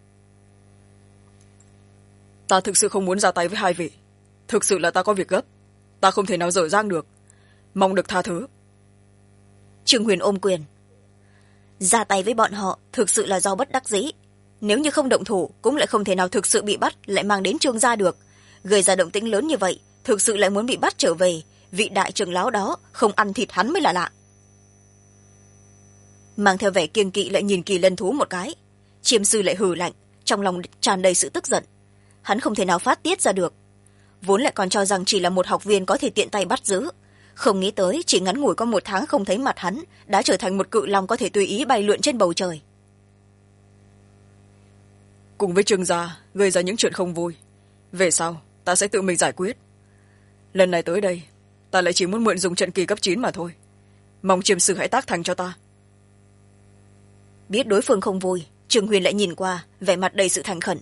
Ta thực sự không muốn ra tay với hai vị, thực sự là ta có việc gấp, ta không thể nào dở dang được, mong được tha thứ. Trương Huyền ôm quyền. Ra tay với bọn họ thực sự là do bất đắc dĩ, nếu như không động thủ cũng lại không thể nào thực sự bị bắt lại mang đến Trương gia được, gây ra động tĩnh lớn như vậy, thực sự lại muốn bị bắt trở về, vị đại trưởng lão đó không ăn thịt hắn mới là lạ. Mang theo vẻ kiêng kỵ lại nhìn Kỳ Lân thú một cái, Chiêm Sư lại hừ lạnh, trong lòng tràn đầy sự tức giận. Hắn không thể nào phát tiết ra được, vốn lại còn cho rằng chỉ là một học viên có thể tiện tay bắt giữ, không nghĩ tới chỉ ngắn ngủi có 1 tháng không thấy mặt hắn đã trở thành một cự long có thể tùy ý bay lượn trên bầu trời. Cùng với Trương gia gây ra những chuyện không vui, về sau ta sẽ tự mình giải quyết. Lần này tới đây ta lại chỉ muốn mượn dùng trận kỳ cấp 9 mà thôi, mong Chiêm Sư hãy tác thành cho ta. Biết đối phương không vui, Trương Huyền lại nhìn qua, vẻ mặt đầy sự thành khẩn.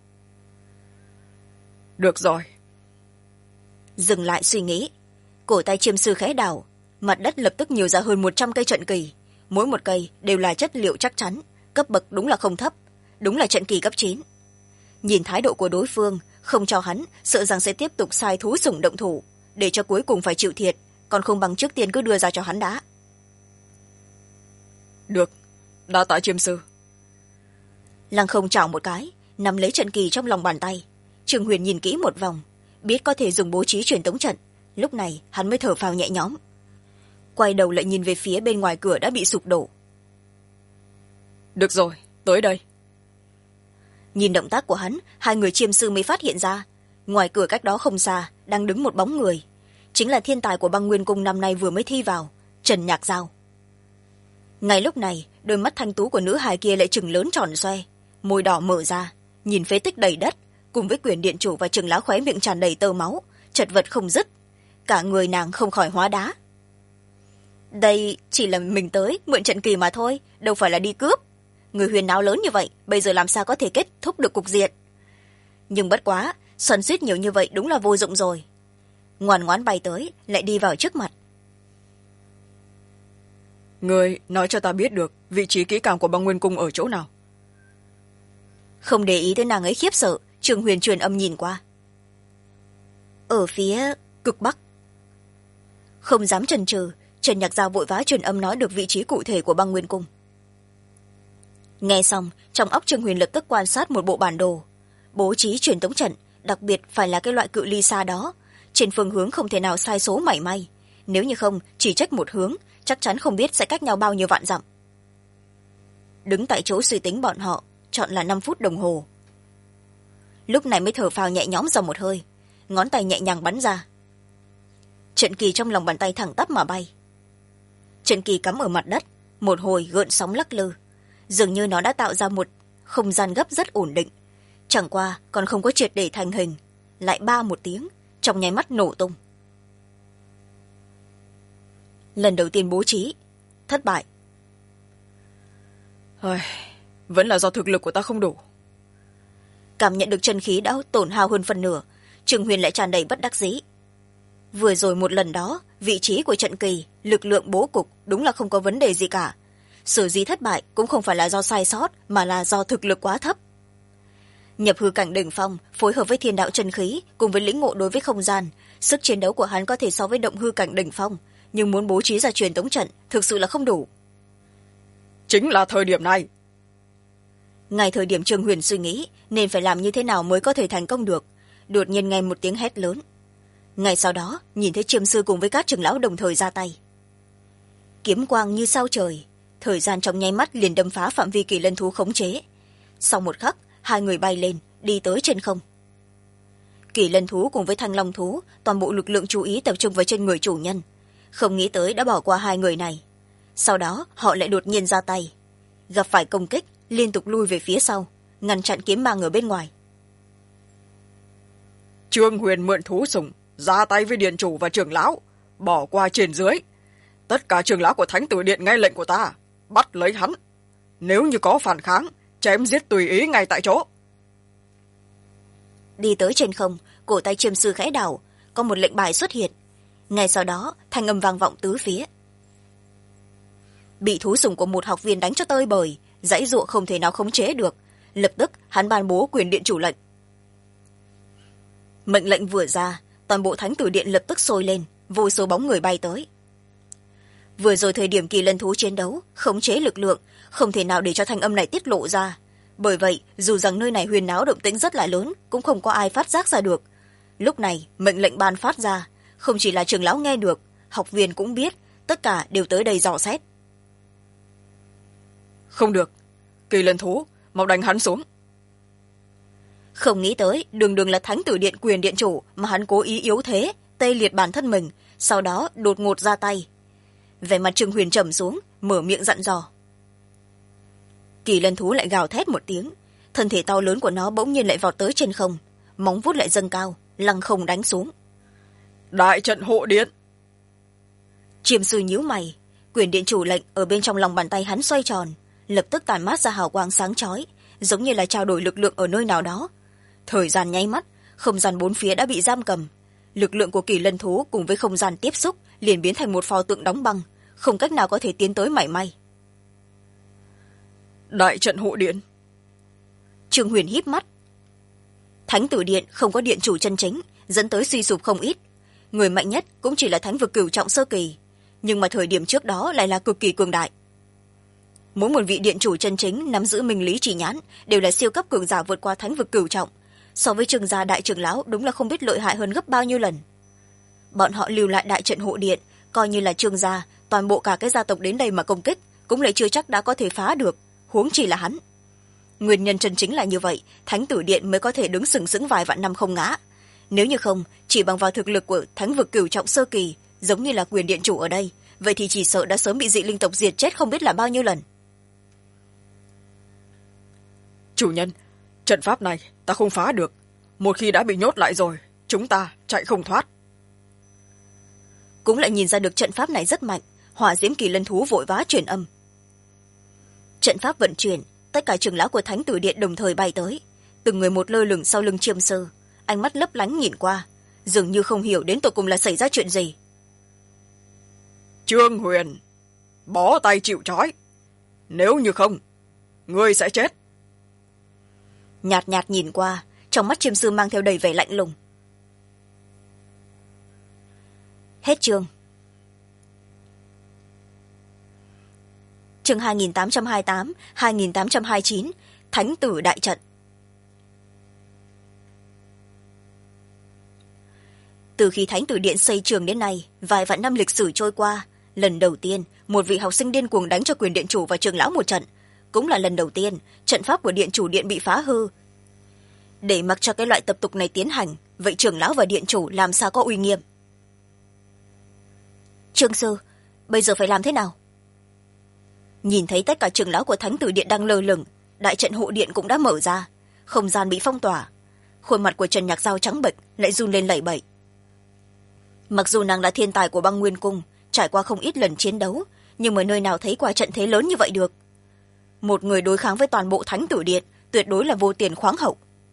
Được rồi. Dừng lại suy nghĩ, cổ tay Chiêm Sư khẽ đảo, mặt đất lập tức nhiều ra hơn 100 cây trận kỳ, mỗi một cây đều là chất liệu chắc chắn, cấp bậc đúng là không thấp, đúng là trận kỳ cấp 9. Nhìn thái độ của đối phương, không cho hắn, sợ rằng sẽ tiếp tục sai thú sủng động thủ, để cho cuối cùng phải chịu thiệt, còn không bằng trước tiên cứ đưa ra cho hắn đã. Được, đa tạ Chiêm Sư. lăng không chảo một cái nắm lấy trận kỳ trong lòng bàn tay. Trương Huyền nhìn kỹ một vòng, biết có thể dùng bố trí truyền tống trận. Lúc này hắn mới thở phào nhẹ nhõm, quay đầu lại nhìn về phía bên ngoài cửa đã bị sụp đổ. Được rồi, tới đây. Nhìn động tác của hắn, hai người chiêm sư mới phát hiện ra ngoài cửa cách đó không xa đang đứng một bóng người, chính là thiên tài của Băng Nguyên Cung năm nay vừa mới thi vào, Trần Nhạc Giao. Ngay lúc này, đôi mắt thanh tú của nữ hài kia lại trừng lớn tròn xoe, môi đỏ mở ra, nhìn phế tích đầy đất cùng với quyền điện chủ và Trừng Lão khóe miệng tràn đầy tơ máu, chật vật không dứt. Cả người nàng không khỏi hóa đá. Đây chỉ là mình tới mượn trận kỳ mà thôi, đâu phải là đi cướp. Người huyền náo lớn như vậy, bây giờ làm sao có thể kết thúc được cục diện. Nhưng bất quá, xoắn suýt nhiều như vậy đúng là vô dụng rồi. Ngoan ngoãn bay tới, lại đi vào trước mặt. Người nói cho ta biết được vị trí kỹ càng của Băng Nguyên Cung ở chỗ nào. Không để ý tới nàng ấy khiếp sợ, Trương Huyền truyền âm nhìn qua. Ở phía cực bắc. Không dám chần chừ, Trần Nhạc Giao vội vã truyền âm nói được vị trí cụ thể của Băng Nguyên Cung. Nghe xong, trong óc Trương Huyền lập tức quan sát một bộ bản đồ. Bố trí truyền tống trận, đặc biệt phải là cái loại cự ly xa đó. Trên phương hướng không thể nào sai số mảy may. Nếu như không, chỉ trách một hướng, chắc chắn không biết sẽ cách nhau bao nhiêu vạn dặm. Đứng tại chỗ suy tính bọn họ, chọn là 5 phút đồng hồ. Lúc này mới thở phào nhẹ nhõm ra một hơi, ngón tay nhẹ nhàng bắn ra. Trận kỳ trong lòng bàn tay thẳng tắp mà bay. Trận kỳ cắm ở mặt đất, một hồi gợn sóng lắc lư. Dường như nó đã tạo ra một không gian gấp rất ổn định. Chẳng qua còn không có triệt để thành hình, lại ba một tiếng, trong nháy mắt nổ tung. Lần đầu tiên bố trí, thất bại. Vẫn là do thực lực của ta không đủ. Cảm nhận được chân khí đã tổn hao hơn phần nửa, Trương Huyền lại tràn đầy bất đắc dĩ. Vừa rồi một lần đó, vị trí của trận kỳ, lực lượng bố cục đúng là không có vấn đề gì cả. Sở dĩ thất bại cũng không phải là do sai sót, mà là do thực lực quá thấp. Nhập hư cảnh đỉnh phong, phối hợp với thiên đạo chân khí, cùng với lĩnh ngộ đối với không gian, sức chiến đấu của hắn có thể so với động hư cảnh đỉnh phong, nhưng muốn bố trí ra truyền tống trận thực sự là không đủ. Chính là thời điểm này. Ngay thời điểm Trương Huyền suy nghĩ nên phải làm như thế nào mới có thể thành công được, đột nhiên nghe một tiếng hét lớn. Ngay sau đó nhìn thấy Chiêm Sư cùng với các trưởng lão đồng thời ra tay. Kiếm quang như sao trời, thời gian trong nháy mắt liền đâm phá phạm vi Kỳ Lân thú khống chế. Sau một khắc, hai người bay lên, đi tới trên không. Kỳ Lân thú cùng với Thanh Long thú, toàn bộ lực lượng chú ý tập trung vào trên người chủ nhân. Không nghĩ tới đã bỏ qua hai người này. Sau đó họ lại đột nhiên ra tay, gặp phải công kích liên tục lui về phía sau, ngăn chặn kiếm mang ở bên ngoài. Trương Huyền mượn thú sủng ra tay với điện chủ và trưởng lão, bỏ qua trên dưới. Tất cả trưởng lão của Thánh Tử Điện nghe lệnh của ta, bắt lấy hắn. Nếu như có phản kháng, chém giết tùy ý ngay tại chỗ. Đi tới trên không, cổ tay Chiêm Sư khẽ đảo, có một lệnh bài xuất hiện. Ngay sau đó thanh âm vang vọng tứ phía. Bị thú sủng của một học viên đánh cho tơi bời, giãy giụa không thể nào khống chế được. Lập tức hắn ban bố quyền điện chủ lệnh. Mệnh lệnh vừa ra, toàn bộ Thánh Tử Điện lập tức sôi lên, vô số bóng người bay tới. Vừa rồi thời điểm Kỳ Lân thú chiến đấu, khống chế lực lượng, không thể nào để cho thanh âm này tiết lộ ra. Bởi vậy, dù rằng nơi này huyền náo động tĩnh rất là lớn, cũng không có ai phát giác ra được. Lúc này, mệnh lệnh ban phát ra, không chỉ là trưởng lão nghe được, học viên cũng biết, tất cả đều tới đây dò xét. Không được, Kỳ Lân thú, mau đánh hắn xuống. Không nghĩ tới, đường đường là Thánh Tử Điện quyền điện chủ mà hắn cố ý yếu thế, tê liệt bản thân mình, sau đó đột ngột ra tay. Vẻ mặt Trương Huyền trầm xuống, mở miệng dặn dò. Kỳ Lân thú lại gào thét một tiếng, thân thể to lớn của nó bỗng nhiên lại vọt tới trên không, móng vuốt lại dâng cao, lăng không đánh xuống. Đại trận hộ điện. Chiêm Sư nhíu mày, quyền điện chủ lệnh ở bên trong lòng bàn tay hắn xoay tròn, lập tức tản mát ra hào quang sáng chói, giống như là trao đổi lực lượng ở nơi nào đó. Thời gian nháy mắt, không gian bốn phía đã bị giam cầm. Lực lượng của Kỳ Lân thú cùng với không gian tiếp xúc liền biến thành một pho tượng đóng băng, không cách nào có thể tiến tới mảy may. Đại trận hộ điện. Trương Huyền híp mắt. Thánh Tử Điện không có điện chủ chân chính, dẫn tới suy sụp không ít. Người mạnh nhất cũng chỉ là thánh vực cửu trọng sơ kỳ, nhưng mà thời điểm trước đó lại là cực kỳ cường đại. mỗi một vị điện chủ chân chính nắm giữ minh lý chỉ nhãn đều là siêu cấp cường giả vượt qua thánh vực cửu trọng, so với Trương gia đại trưởng lão đúng là không biết lợi hại hơn gấp bao nhiêu lần. Bọn họ lưu lại đại trận hộ điện, coi như là Trương gia toàn bộ cả cái gia tộc đến đây mà công kích cũng lại chưa chắc đã có thể phá được, huống chi là hắn. Nguyên nhân chân chính là như vậy, thánh tử điện mới có thể đứng sừng sững vài vạn năm không ngã. Nếu như không, chỉ bằng vào thực lực của thánh vực cửu trọng sơ kỳ, giống như là quyền điện chủ ở đây, vậy thì chỉ sợ đã sớm bị dị linh tộc diệt chết không biết là bao nhiêu lần. Chủ nhân, trận pháp này ta không phá được, một khi đã bị nhốt lại rồi chúng ta chạy không thoát. Cũng lại nhìn ra được trận pháp này rất mạnh. Hỏa diễm kỳ lân thú vội vã truyền âm. Trận pháp vận chuyển, tất cả trưởng lão của thánh tử điện đồng thời bay tới, từng người một lơ lửng sau lưng Chiêm Sư, ánh mắt lấp lánh nhìn qua, dường như không hiểu đến tột cùng là xảy ra chuyện gì. Trương Huyền, bó tay chịu trói, nếu như không ngươi sẽ chết. Nhạt nhạt nhìn qua, trong mắt Chiêm Sư mang theo đầy vẻ lạnh lùng. Hết chương. Chương 2828, 2829, Thánh tử đại trận. Từ khi Thánh tử điện xây trường đến nay, vài vạn năm lịch sử trôi qua, lần đầu tiên một vị học sinh điên cuồng đánh cho quyền điện chủ và trưởng lão một trận, cũng là lần đầu tiên trận pháp của điện chủ điện bị phá hư. Để mặc cho cái loại tập tục này tiến hành, vậy trưởng lão và điện chủ làm sao có uy nghiêm? Trương sư, bây giờ phải làm thế nào? Nhìn thấy tất cả trưởng lão của thánh tử điện đang lơ lửng, đại trận hộ điện cũng đã mở ra, không gian bị phong tỏa, khuôn mặt của Trần Nhạc Giao trắng bệch lại run lên lẩy bẩy. Mặc dù nàng là thiên tài của Băng Nguyên cung, trải qua không ít lần chiến đấu, nhưng mà nơi nào thấy qua trận thế lớn như vậy được. Một người đối kháng với toàn bộ thánh tử điện tuyệt đối là vô tiền khoáng hậu.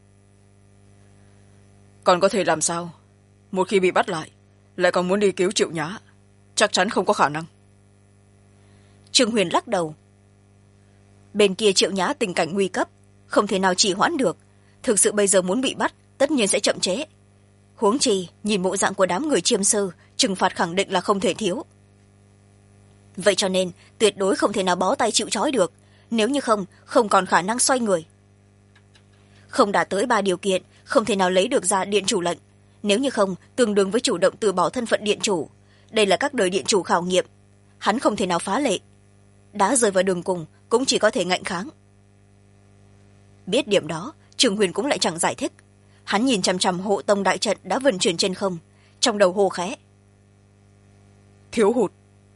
Còn có thể làm sao? Một khi bị bắt lại còn muốn đi cứu Triệu Nhã, chắc chắn không có khả năng. Trương Huyền lắc đầu. Bên kia Triệu Nhã tình cảnh nguy cấp, không thể nào trì hoãn được, thực sự bây giờ muốn bị bắt tất nhiên sẽ chậm trễ. Huống chi nhìn bộ dạng của đám người Chiêm Sư, trừng phạt khẳng định là không thể thiếu. Vậy cho nên tuyệt đối không thể nào bó tay chịu trói được, nếu như không còn khả năng xoay người. Không đạt tới 3 điều kiện, không thể nào lấy được ra điện chủ lệnh, nếu như không tương đương với chủ động từ bỏ thân phận điện chủ. Đây là các đời điện chủ khảo nghiệm, hắn không thể nào phá lệ. Đã rơi vào đường cùng cũng chỉ có thể ngạnh kháng. Biết điểm đó, Trương Huyền cũng lại chẳng giải thích. Hắn nhìn chằm chằm hộ tông đại trận đã vận chuyển trên không, trong đầu hô khẽ. Thiếu hụt.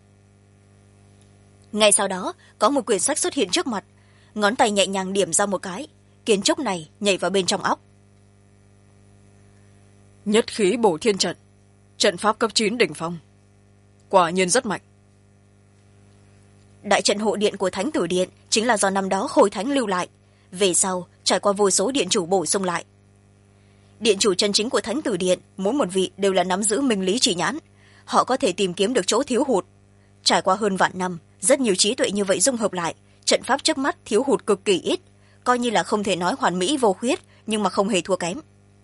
Ngay sau đó có một quyển sách xuất hiện trước mặt, ngón tay nhẹ nhàng điểm ra một cái, kiến trúc này nhảy vào bên trong óc. Nhất khí bổ thiên trận, trận pháp cấp 9 đỉnh phong, quả nhiên rất mạnh. Đại trận hộ điện của thánh tử điện chính là do năm đó Khôi Thánh lưu lại, về sau trải qua vô số điện chủ bổ sung lại. Điện chủ chân chính của thánh tử điện mỗi một vị đều là nắm giữ minh lý chỉ nhãn, họ có thể tìm kiếm được chỗ thiếu hụt. Trải qua hơn vạn năm, rất nhiều trí tuệ như vậy dung hợp lại, trận pháp trước mắt thiếu hụt cực kỳ ít, coi như là không thể nói hoàn mỹ vô khuyết, nhưng mà không hề thua kém.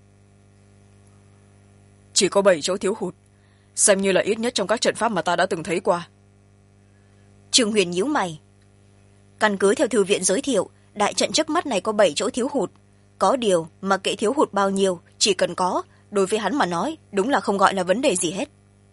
Chỉ có 7 chỗ thiếu hụt, xem như là ít nhất trong các trận pháp mà ta đã từng thấy qua. Trương Huyền nhíu mày. Căn cứ theo thư viện giới thiệu, đại trận trước mắt này có 7 chỗ thiếu hụt. Có điều mà kệ thiếu hụt bao nhiêu, chỉ cần có, đối với hắn mà nói đúng là không gọi là vấn đề gì hết.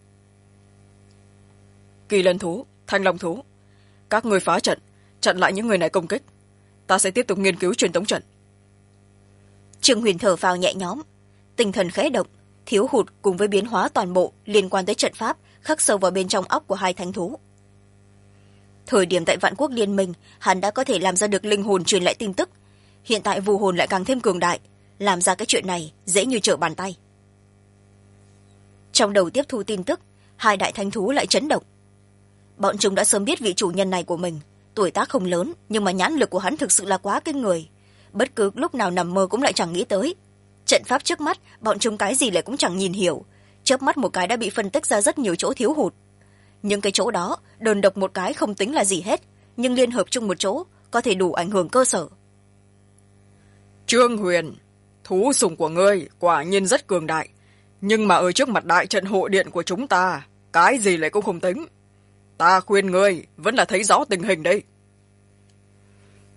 Kỳ lân thú, thanh long thú, các người phá trận, chặn lại những người này công kích, ta sẽ tiếp tục nghiên cứu truyền tống trận. Trương Huyền thở phào nhẹ nhõm, tinh thần khẽ động, thiếu hụt cùng với biến hóa toàn bộ liên quan tới trận pháp khắc sâu vào bên trong óc của hai thánh thú. Thời điểm tại Vạn Quốc Liên Minh, hắn đã có thể làm ra được linh hồn truyền lại tin tức, hiện tại vu hồn lại càng thêm cường đại, làm ra cái chuyện này dễ như trở bàn tay. Trong đầu tiếp thu tin tức, hai đại thánh thú lại chấn động. Bọn chúng đã sớm biết vị chủ nhân này của mình, tuổi tác không lớn nhưng mà nhãn lực của hắn thực sự là quá kinh người, bất cứ lúc nào nằm mơ cũng lại chẳng nghĩ tới. Trận pháp trước mắt bọn chúng cái gì lại cũng chẳng nhìn hiểu, chớp mắt một cái đã bị phân tích ra rất nhiều chỗ thiếu hụt. Nhưng cái chỗ đó đơn độc một cái không tính là gì hết, nhưng liên hợp chung một chỗ có thể đủ ảnh hưởng cơ sở. Trương Huyền, thú sủng của ngươi quả nhiên rất cường đại, nhưng mà ở trước mặt đại trận hộ điện của chúng ta, cái gì lại cũng không tính. Ta khuyên ngươi vẫn là thấy rõ tình hình đây.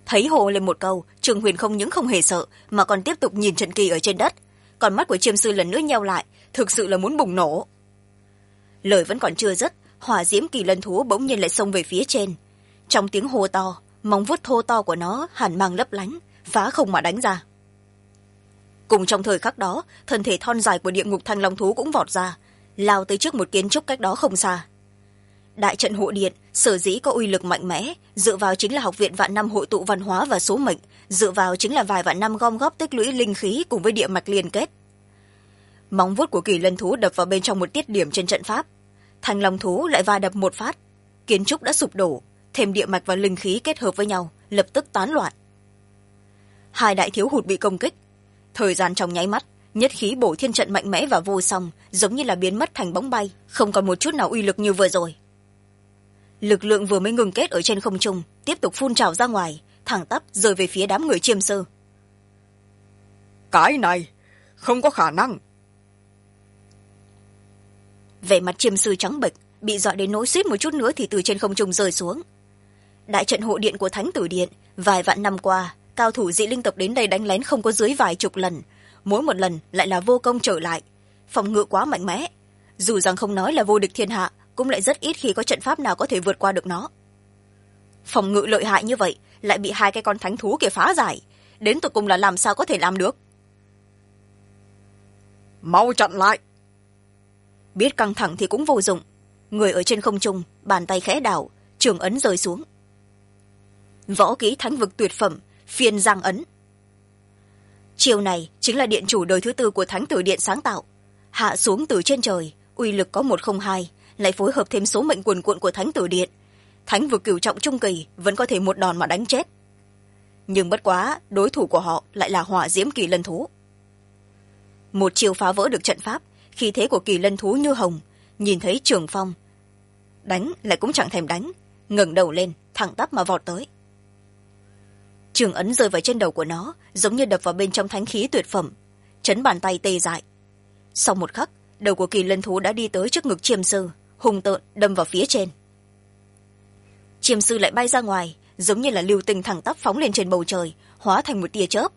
Thấy hồ lên một câu, Trường Huyền không những không hề sợ mà còn tiếp tục nhìn trận kỳ ở trên đất. Còn mắt của chiêm sư lần nữa nheo lại, thực sự là muốn bùng nổ. Lời vẫn còn chưa dứt, hỏa diễm kỳ lân thú bỗng nhiên lại xông về phía trên. Trong tiếng hô to, móng vuốt thô to của nó hàn mang lấp lánh, phá không mà đánh ra. Cùng trong thời khắc đó, thân thể thon dài của địa ngục thanh long thú cũng vọt ra, lao tới trước một kiến trúc cách đó không xa. Đại trận hộ điện sở dĩ có uy lực mạnh mẽ, dựa vào chính là học viện vạn năm hội tụ văn hóa và số mệnh, dựa vào chính là vài vạn năm gom góp tích lũy linh khí cùng với địa mạch liên kết. Móng vuốt của kỳ lân thú đập vào bên trong một tiết điểm trên trận pháp, thanh long thú lại va đập một phát, kiến trúc đã sụp đổ, thêm địa mạch và linh khí kết hợp với nhau, lập tức tán loạn. Hai đại thiếu hụt bị công kích, thời gian trong nháy mắt, nhất khí bổ thiên trận mạnh mẽ và vô song, giống như là biến mất thành bóng bay, không còn một chút nào uy lực như vừa rồi. Lực lượng vừa mới ngừng kết ở trên không trung tiếp tục phun trào ra ngoài, thẳng tắp rơi về phía đám người chiêm sư. Cái này không có khả năng. Vẻ mặt chiêm sư trắng bệch, bị dọa đến nỗi suýt một chút nữa thì từ trên không trung rơi xuống. Đại trận hộ điện của Thánh Tử Điện vài vạn năm qua, cao thủ dị linh tộc đến đây đánh lén không có dưới vài chục lần, mỗi một lần lại là vô công trở lại, phòng ngự quá mạnh mẽ, dù rằng không nói là vô địch thiên hạ, cũng lại rất ít khi có trận pháp nào có thể vượt qua được nó. Phòng ngự lợi hại như vậy lại bị hai cái con thánh thú kia phá giải, đến tột cùng là làm sao có thể làm được. Mau chặn lại. Biết căng thẳng thì cũng vô dụng, người ở trên không trung bàn tay khẽ đảo, trường ấn rơi xuống. Võ kỹ thánh vực tuyệt phẩm phiên giang ấn. Chiều này chính là điện chủ đời thứ tư của Thánh Tử Điện sáng tạo, hạ xuống từ trên trời, uy lực có 102, lại phối hợp thêm số mệnh cuồn cuộn của Thánh Tử Điện, thánh vực cửu trọng trung kỳ vẫn có thể một đòn mà đánh chết. Nhưng bất quá đối thủ của họ lại là hỏa diễm kỳ lân thú. Một chiều phá vỡ được trận pháp, khí thế của kỳ lân thú như hồng, nhìn thấy Trường Phong đánh lại cũng chẳng thèm đánh, ngẩng đầu lên thẳng tắp mà vọt tới. Trường ấn rơi vào trên đầu của nó, giống như đập vào bên trong thánh khí tuyệt phẩm, chấn bàn tay tê dại. Sau một khắc, đầu của kỳ lân thú đã đi tới trước ngực chiêm sư, hung tợn đâm vào phía trên. Chiêm sư lại bay ra ngoài, giống như là lưu tinh thẳng tắp phóng lên trên bầu trời, hóa thành một tia chớp.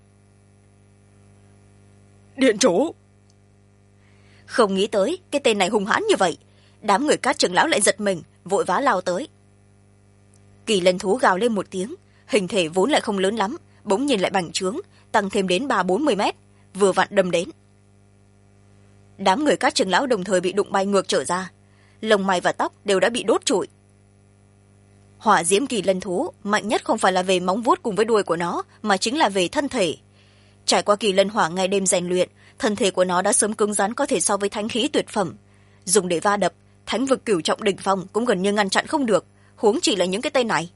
Điện chủ! Không nghĩ tới cái tên này hung hãn như vậy, đám người Cát trưởng lão lại giật mình, vội vã lao tới. Kỳ lân thú gào lên một tiếng, hình thể vốn lại không lớn lắm, bỗng nhiên lại bành trướng, tăng thêm đến 30-40 mét, vừa vặn đâm đến. Đám người Cát trưởng lão đồng thời bị đụng bay ngược trở ra, lông mày và tóc đều đã bị đốt trụi. Hỏa diễm kỳ lân thú mạnh nhất không phải là về móng vuốt cùng với đuôi của nó, mà chính là về thân thể. Trải qua kỳ lân hỏa ngày đêm rèn luyện, thân thể của nó đã sớm cứng rắn có thể so với thánh khí tuyệt phẩm, dùng để va đập thánh vực cửu trọng đỉnh phong cũng gần như ngăn chặn không được, huống chỉ là những cái tên này.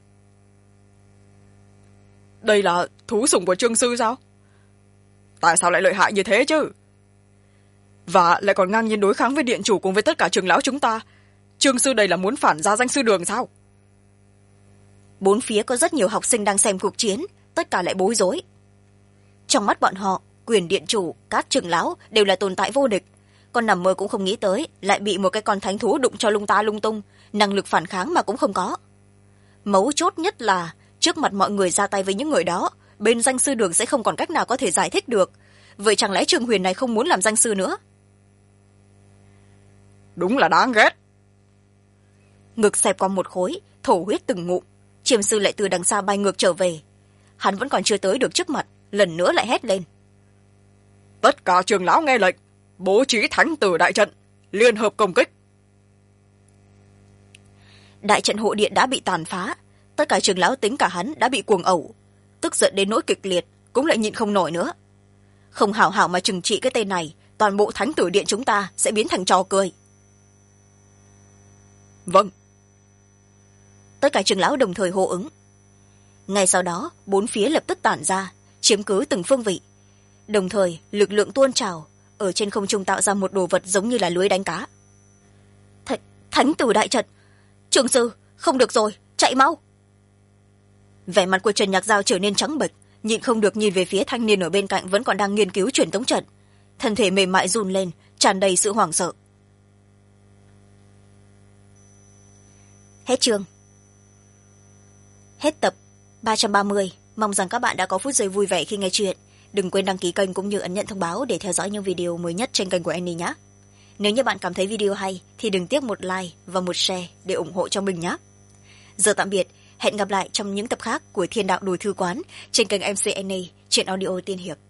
Đây là thú sủng của Trương sư sao? Tại sao lại lợi hại như thế chứ? Và lại còn ngang nhiên đối kháng với điện chủ cùng với tất cả trưởng lão chúng ta. Trương sư đây là muốn phản ra danh sư đường sao? Bốn phía có rất nhiều học sinh đang xem cuộc chiến, tất cả lại bối rối. Trong mắt bọn họ, quyền điện chủ, các trưởng lão đều là tồn tại vô địch, còn nằm mơ cũng không nghĩ tới lại bị một cái con thánh thú đụng cho lung ta lung tung, năng lực phản kháng mà cũng không có. Mấu chốt nhất là trước mặt mọi người ra tay với những người đó, bên danh sư đường sẽ không còn cách nào có thể giải thích được. Vậy chẳng lẽ Trương Huyền này không muốn làm danh sư nữa? Đúng là đáng ghét. Ngực xẹp qua một khối, thổ huyết từng ngụm, chiêm sư lại từ đằng xa bay ngược trở về. Hắn vẫn còn chưa tới được trước mặt, lần nữa lại hét lên. Tất cả trưởng lão nghe lệnh, bố trí thánh tử đại trận, liên hợp công kích. Đại trận hộ điện đã bị tàn phá, tất cả trưởng lão tính cả hắn đã bị cuồng ẩu, tức giận đến nỗi kịch liệt, cũng lại nhịn không nổi nữa. Không hảo hảo mà trừng trị cái tên này, toàn bộ thánh tử điện chúng ta sẽ biến thành trò cười. Vâng. Tất cả trưởng lão đồng thời hô ứng. Ngay sau đó, bốn phía lập tức tản ra, chiếm cứ từng phương vị. Đồng thời, lực lượng tuôn trào, ở trên không trung tạo ra một đồ vật giống như là lưới đánh cá. Thánh tử đại trận! Trường sư, không được rồi, chạy mau! Vẻ mặt của Trần Nhạc Giao trở nên trắng bệch, nhịn không được nhìn về phía thanh niên ở bên cạnh vẫn còn đang nghiên cứu truyền tống trận. Thân thể mềm mại run lên, tràn đầy sự hoảng sợ. Hết chương. Hết tập 330. Mong rằng các bạn đã có phút giây vui vẻ khi nghe chuyện. Đừng quên đăng ký kênh cũng như ấn nhận thông báo để theo dõi những video mới nhất trên kênh của Annie nhé. Nếu như bạn cảm thấy video hay thì đừng tiếc một like và một share để ủng hộ cho mình nhé. Giờ tạm biệt, hẹn gặp lại trong những tập khác của Thiên Đạo Đồi Thư Quán trên kênh MC Annie, truyện audio tiên hiệp.